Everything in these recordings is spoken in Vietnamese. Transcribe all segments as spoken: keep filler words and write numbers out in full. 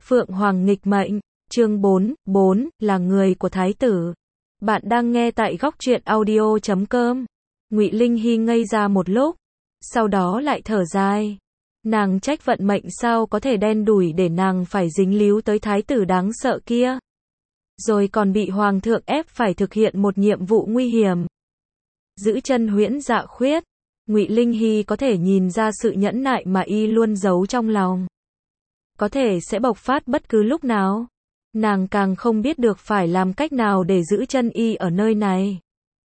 Phượng Hoàng nghịch mệnh, chương bốn, bốn, là người của thái tử. Bạn đang nghe tại góc truyện audio chấm com. Ngụy Linh Hy ngây ra một lúc, sau đó lại thở dài. Nàng trách vận mệnh sao có thể đen đủi để nàng phải dính líu tới thái tử đáng sợ kia. Rồi còn bị hoàng thượng ép phải thực hiện một nhiệm vụ nguy hiểm. Giữ chân Huyễn Dạ Khuyết, Ngụy Linh Hy có thể nhìn ra sự nhẫn nại mà y luôn giấu trong lòng. Có thể sẽ bộc phát bất cứ lúc nào. Nàng càng không biết được phải làm cách nào để giữ chân y ở nơi này.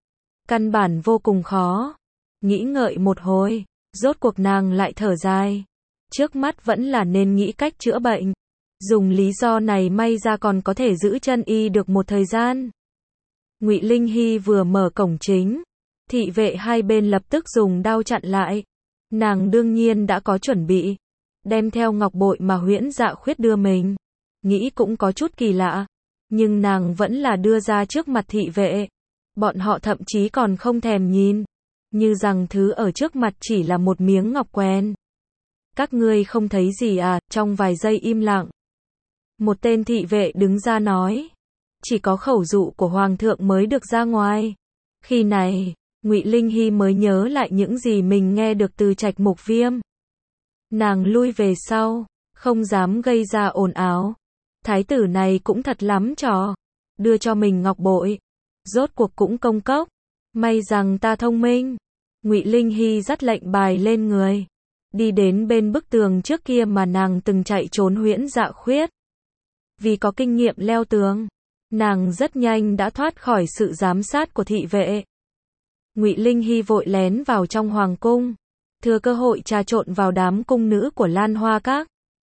Căn bản vô cùng khó. Nghĩ ngợi một hồi, rốt cuộc nàng lại thở dài. Trước mắt vẫn là nên nghĩ cách chữa bệnh. Dùng lý do này may ra còn có thể giữ chân y được một thời gian. Ngụy Linh Hy vừa mở cổng chính, thị vệ hai bên lập tức dùng đao chặn lại. Nàng đương nhiên đã có chuẩn bị, đem theo ngọc bội mà Huyễn Dạ Khuyết đưa mình. Nghĩ cũng có chút kỳ lạ, nhưng nàng vẫn là đưa ra trước mặt thị vệ. Bọn họ thậm chí còn không thèm nhìn, như rằng thứ ở trước mặt chỉ là một miếng ngọc quen. Các ngươi không thấy gì à? Trong vài giây im lặng, một tên thị vệ đứng ra nói, chỉ có khẩu dụ của hoàng thượng mới được ra ngoài. Khi này, Ngụy Linh Hy mới nhớ lại những gì mình nghe được từ Trạch Mục Viêm. Nàng lui về sau, không dám gây ra ồn ào. Thái tử này cũng thật lắm trò, đưa cho mình ngọc bội, rốt cuộc cũng công cốc. May rằng ta thông minh. Ngụy Linh Hy dắt lệnh bài lên người, đi đến bên bức tường trước kia mà nàng từng chạy trốn Huyễn Dạ Khuyết. Vì có kinh nghiệm leo tường, nàng rất nhanh đã thoát khỏi sự giám sát của thị vệ. Ngụy Linh Hy vội lén vào trong hoàng cung, thừa cơ hội trà trộn vào đám cung nữ của Lan Hoa Các.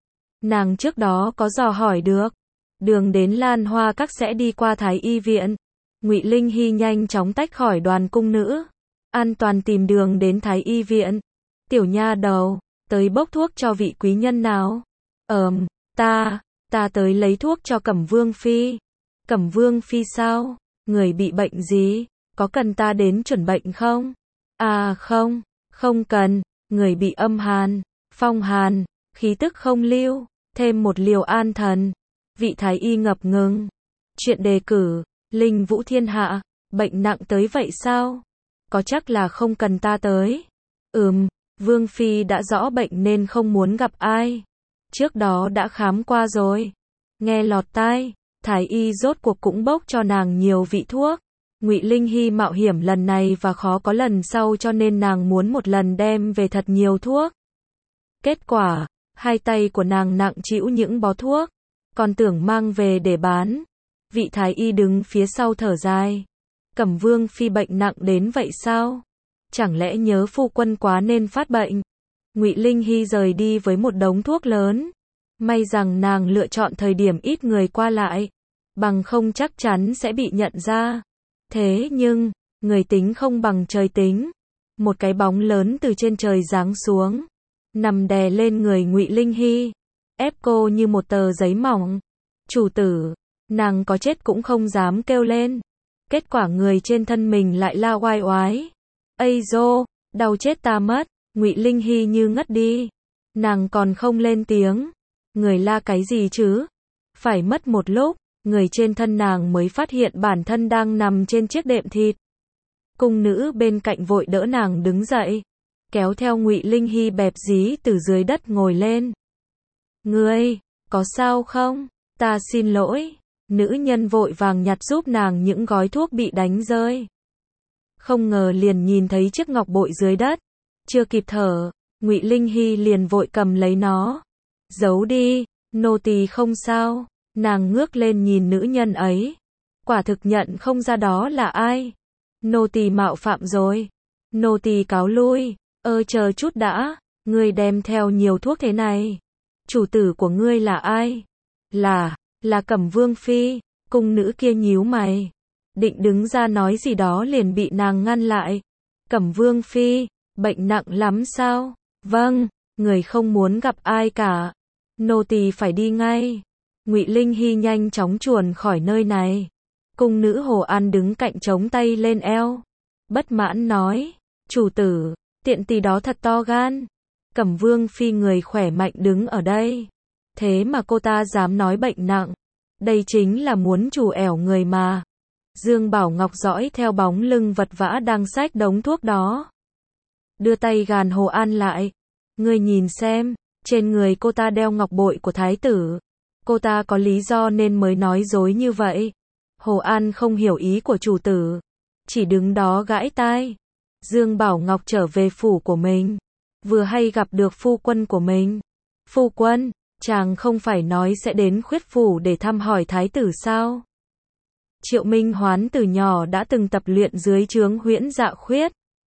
Nàng trước đó có dò hỏi được, đường đến Lan Hoa Các sẽ đi qua Thái Y viện. Ngụy Linh Hy nhanh chóng tách khỏi đoàn cung nữ, an toàn tìm đường đến Thái Y viện. Tiểu nha đầu, tới bốc thuốc cho vị quý nhân nào? Ờm, ta, ta tới lấy thuốc cho Cẩm Vương Phi. Cẩm Vương Phi sao? Người bị bệnh gì? Có cần ta đến chuẩn bệnh không? À không, không cần, người bị âm hàn, phong hàn, khí tức không lưu, thêm một liều an thần. Vị thái y ngập ngừng. Chuyện đề cử, Linh Vũ Thiên Hạ, bệnh nặng tới vậy sao? Có chắc là không cần ta tới. Ừm, Vương Phi đã rõ bệnh nên không muốn gặp ai. Trước đó đã khám qua rồi. Nghe lọt tai, thái y rốt cuộc cũng bốc cho nàng nhiều vị thuốc. Ngụy Linh Hy mạo hiểm lần này và khó có lần sau cho nên nàng muốn một lần đem về thật nhiều thuốc. Kết quả, hai tay của nàng nặng trĩu những bó thuốc, còn tưởng mang về để bán. Vị thái y đứng phía sau thở dài. Cẩm Vương Phi bệnh nặng đến vậy sao? Chẳng lẽ nhớ phu quân quá nên phát bệnh? Ngụy Linh Hy rời đi với một đống thuốc lớn. May rằng nàng lựa chọn thời điểm ít người qua lại, bằng không chắc chắn sẽ bị nhận ra. Thế nhưng, người tính không bằng trời tính. Một cái bóng lớn từ trên trời giáng xuống, nằm đè lên người Ngụy Linh Hy, ép cô như một tờ giấy mỏng. Chủ tử, nàng có chết cũng không dám kêu lên. Kết quả người trên thân mình lại la oai oái. Ây dô, đau chết ta mất. Ngụy Linh Hy như ngất đi. Nàng còn không lên tiếng. Người la cái gì chứ? Phải mất một lúc, người trên thân nàng mới phát hiện bản thân đang nằm trên chiếc đệm thịt. Cung nữ bên cạnh vội đỡ nàng đứng dậy, kéo theo Ngụy Linh Hy bẹp dí từ dưới đất ngồi lên. Ngươi, có sao không? Ta xin lỗi. Nữ nhân vội vàng nhặt giúp nàng những gói thuốc bị đánh rơi. Không ngờ liền nhìn thấy chiếc ngọc bội dưới đất. Chưa kịp thở, Ngụy Linh Hy liền vội cầm lấy nó. Giấu đi, nô tỳ không sao. Nàng ngước lên nhìn nữ nhân ấy. Quả thực nhận không ra đó là ai. Nô tỳ mạo phạm rồi. Nô tỳ cáo lui. Ơ chờ chút đã. Ngươi đem theo nhiều thuốc thế này. Chủ tử của ngươi là ai? Là, là Cẩm Vương Phi. Cung nữ kia nhíu mày, định đứng ra nói gì đó liền bị nàng ngăn lại. Cẩm Vương Phi, bệnh nặng lắm sao? Vâng, người không muốn gặp ai cả. Nô tỳ phải đi ngay. Ngụy Linh Hy nhanh chóng chuồn khỏi nơi này. Cung nữ Hồ An đứng cạnh chống tay lên eo, bất mãn nói, chủ tử, tiện tỳ đó thật to gan. Cẩm Vương Phi người khỏe mạnh đứng ở đây, Thế mà cô ta dám nói bệnh nặng. Đây chính là muốn trù ẻo người mà. Dương Bảo Ngọc dõi theo bóng lưng vật vã đang xách đống thuốc đó. Đưa tay gàn Hồ An lại. Ngươi nhìn xem, trên người cô ta đeo ngọc bội của thái tử. Cô ta có lý do nên mới nói dối như vậy. Hồ An không hiểu ý của chủ tử. Chỉ đứng đó gãi tai. Dương Bảo Ngọc trở về phủ của mình. Vừa hay gặp được phu quân của mình. Phu quân, chàng không phải nói sẽ đến Khuyết phủ để thăm hỏi thái tử sao? Triệu Minh Hoán từ nhỏ đã từng tập luyện dưới trướng Huyễn Dạ Khuyết.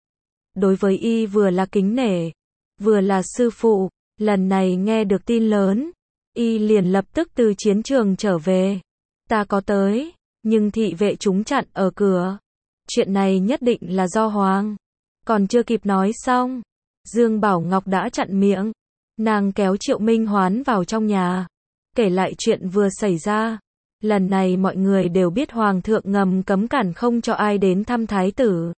Đối với y vừa là kính nể, vừa là sư phụ. Lần này nghe được tin lớn, y liền lập tức từ chiến trường trở về. Ta có tới, nhưng thị vệ chúng chặn ở cửa. Chuyện này nhất định là do Hoàng. Còn chưa kịp nói xong, Dương Bảo Ngọc đã chặn miệng. Nàng kéo Triệu Minh Hoán vào trong nhà, kể lại chuyện vừa xảy ra. Lần này mọi người đều biết Hoàng thượng ngầm cấm cản không cho ai đến thăm thái tử.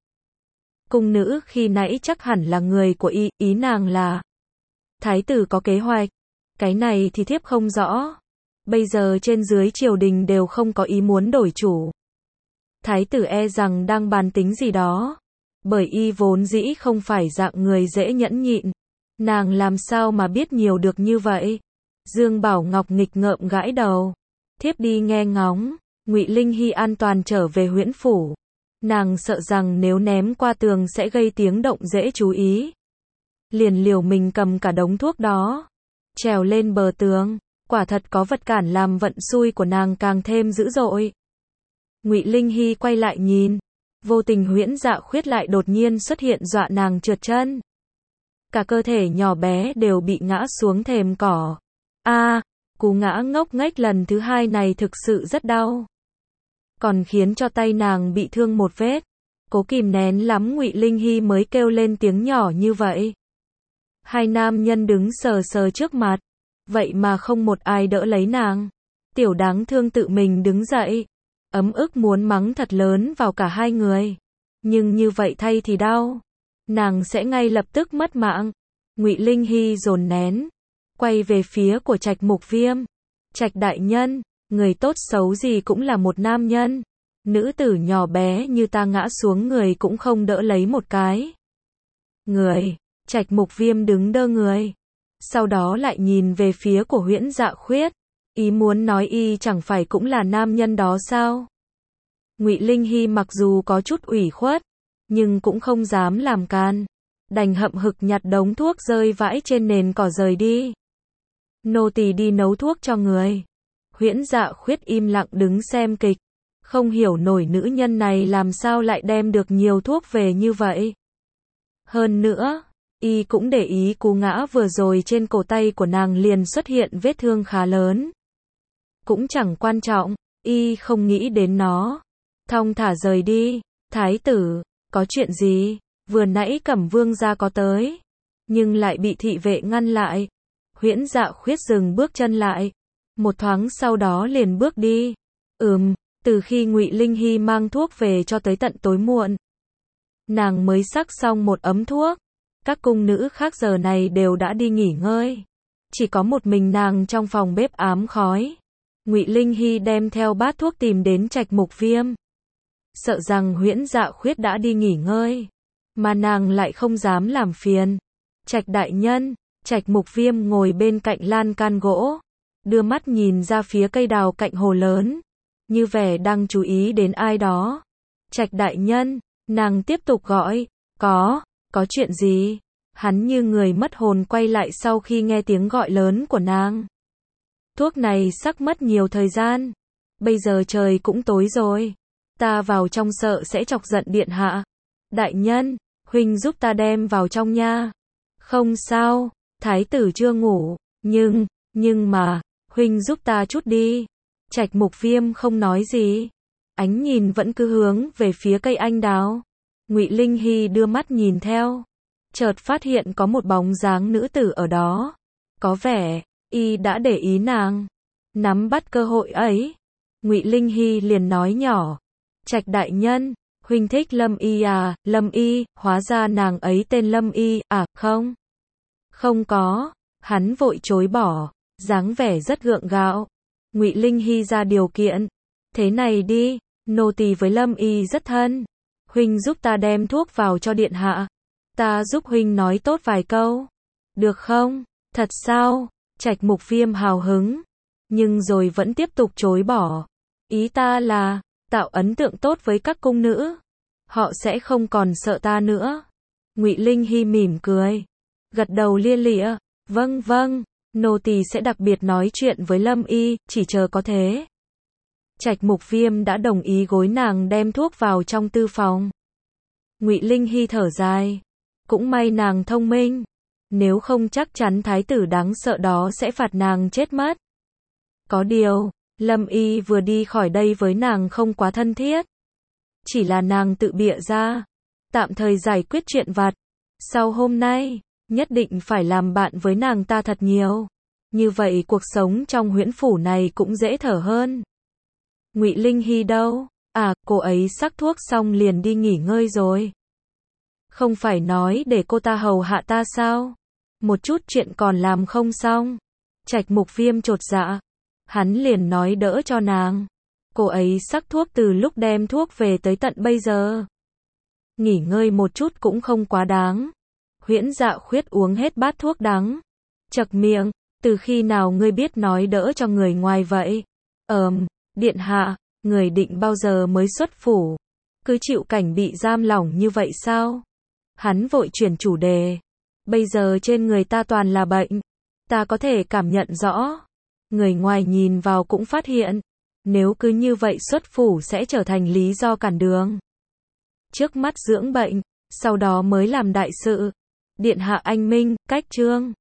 Cung nữ khi nãy chắc hẳn là người của y, ý nàng là thái tử có kế hoạch. Cái này thì thiếp không rõ. Bây giờ trên dưới triều đình đều không có ý muốn đổi chủ. Thái tử e rằng đang bàn tính gì đó. Bởi y vốn dĩ không phải dạng người dễ nhẫn nhịn. Nàng làm sao mà biết nhiều được như vậy? Dương Bảo Ngọc nghịch ngợm gãi đầu. Thiếp đi nghe ngóng. Ngụy Linh Hy an toàn trở về Huyễn phủ. Nàng sợ rằng nếu ném qua tường sẽ gây tiếng động dễ chú ý. Liền liều mình cầm cả đống thuốc đó, trèo lên bờ tường. Quả thật có vật cản làm vận xui của nàng càng thêm dữ dội. Ngụy Linh Hy quay lại nhìn, vô tình Huyễn Dạ Khuyết lại đột nhiên xuất hiện dọa nàng trượt chân. Cả cơ thể nhỏ bé đều bị ngã xuống thềm cỏ. A, à, cú ngã ngốc nghếch lần thứ hai này thực sự rất đau. Còn khiến cho tay nàng bị thương một vết. Cố kìm nén lắm Ngụy Linh Hy mới kêu lên tiếng nhỏ như vậy. Hai nam nhân đứng sờ sờ trước mặt, vậy mà không một ai đỡ lấy nàng. Tiểu đáng thương tự mình đứng dậy, ấm ức muốn mắng thật lớn vào cả hai người. Nhưng như vậy thay thì đau. Nàng sẽ ngay lập tức mất mạng. Ngụy Linh Hy dồn nén, quay về phía của Trạch Mục Viêm. Trạch đại nhân, người tốt xấu gì cũng là một nam nhân. Nữ tử nhỏ bé như ta ngã xuống người cũng không đỡ lấy một cái. Người, Trạch Mục Viêm đứng đơ người. Sau đó lại nhìn về phía của Huyễn Dạ Khuyết. Ý muốn nói y chẳng phải cũng là nam nhân đó sao? Ngụy Linh Hy mặc dù có chút ủy khuất, nhưng cũng không dám làm can. Đành hậm hực nhặt đống thuốc rơi vãi trên nền cỏ rời đi. Nô tỳ đi nấu thuốc cho người. Huyễn Dạ Khuyết im lặng đứng xem kịch. Không hiểu nổi nữ nhân này làm sao lại đem được nhiều thuốc về như vậy. Hơn nữa, y cũng để ý cú ngã vừa rồi trên cổ tay của nàng liền xuất hiện vết thương khá lớn. Cũng chẳng quan trọng, y không nghĩ đến nó. Thong thả rời đi. Thái tử, có chuyện gì? Vừa nãy Cẩm Vương gia có tới, nhưng lại bị thị vệ ngăn lại. Huyễn Dạ Khuyết dừng bước chân lại. Một thoáng sau đó liền bước đi. Ừm, từ khi Ngụy Linh Hy mang thuốc về cho tới tận tối muộn, nàng mới sắc xong một ấm thuốc. Các cung nữ khác giờ này đều đã đi nghỉ ngơi. Chỉ có một mình nàng trong phòng bếp ám khói. Ngụy Linh Hy đem theo bát thuốc tìm đến Trạch Mục Viêm. Sợ rằng Huyễn Dạ Khuyết đã đi nghỉ ngơi, mà nàng lại không dám làm phiền. Trạch đại nhân, Trạch Mục Viêm ngồi bên cạnh lan can gỗ, đưa mắt nhìn ra phía cây đào cạnh hồ lớn, như vẻ đang chú ý đến ai đó. Trạch đại nhân, nàng tiếp tục gọi, có, có chuyện gì? Hắn như người mất hồn quay lại sau khi nghe tiếng gọi lớn của nàng. Thuốc này sắc mất nhiều thời gian. Bây giờ trời cũng tối rồi. Ta vào trong sợ sẽ chọc giận điện hạ. Đại nhân, huynh giúp ta đem vào trong nha. Không sao, thái tử chưa ngủ, nhưng, nhưng mà, huynh giúp ta chút đi. Trạch Mục Viêm không nói gì. Ánh nhìn vẫn cứ hướng về phía cây anh đào. Ngụy Linh Hy đưa mắt nhìn theo. Chợt phát hiện có một bóng dáng nữ tử ở đó. Có vẻ, y đã để ý nàng. Nắm bắt cơ hội ấy, Ngụy Linh Hy liền nói nhỏ. Trạch đại nhân, huynh thích Lâm Y à? Lâm Y, hóa ra nàng ấy tên Lâm Y, à, không? Không có, hắn vội chối bỏ. dáng vẻ rất gượng gạo. Ngụy Linh Hy ra điều kiện. Thế này đi, nô tỳ với Lâm Y rất thân. Huynh giúp ta đem thuốc vào cho điện hạ. Ta giúp huynh nói tốt vài câu. Được không? Thật sao? Trạch Mục Viêm hào hứng. Nhưng rồi vẫn tiếp tục chối bỏ. Ý ta là, tạo ấn tượng tốt với các cung nữ. Họ sẽ không còn sợ ta nữa. Ngụy Linh Hy mỉm cười. Gật đầu lia lịa. Vâng vâng, nô tỳ sẽ đặc biệt nói chuyện với Lâm Y, chỉ chờ có thế. Trạch Mục Viêm đã đồng ý gối nàng đem thuốc vào trong tư phòng. Ngụy Linh Hy thở dài. Cũng may nàng thông minh. Nếu không chắc chắn thái tử đáng sợ đó sẽ phạt nàng chết mất. Có điều, Lâm Y vừa đi khỏi đây với nàng không quá thân thiết. Chỉ là nàng tự bịa ra. Tạm thời giải quyết chuyện vặt. Sau hôm nay, nhất định phải làm bạn với nàng ta thật nhiều. Như vậy cuộc sống trong huyễn phủ này cũng dễ thở hơn. Ngụy Linh Hy đâu? À, cô ấy sắc thuốc xong liền đi nghỉ ngơi rồi. Không phải nói để cô ta hầu hạ ta sao? Một chút chuyện còn làm không xong. Trạch Mục Viêm chột dạ. Hắn liền nói đỡ cho nàng. Cô ấy sắc thuốc từ lúc đem thuốc về tới tận bây giờ. Nghỉ ngơi một chút cũng không quá đáng. Huyễn Dạ Khuyết uống hết bát thuốc đắng. Chậc miệng, từ khi nào ngươi biết nói đỡ cho người ngoài vậy? Ờm, điện hạ, người định bao giờ mới xuất phủ? Cứ chịu cảnh bị giam lỏng như vậy sao? Hắn vội chuyển chủ đề. Bây giờ trên người ta toàn là bệnh. Ta có thể cảm nhận rõ. Người ngoài nhìn vào cũng phát hiện. Nếu cứ như vậy xuất phủ sẽ trở thành lý do cản đường. Trước mắt dưỡng bệnh, sau đó mới làm đại sự. Điện hạ anh minh, cách trương.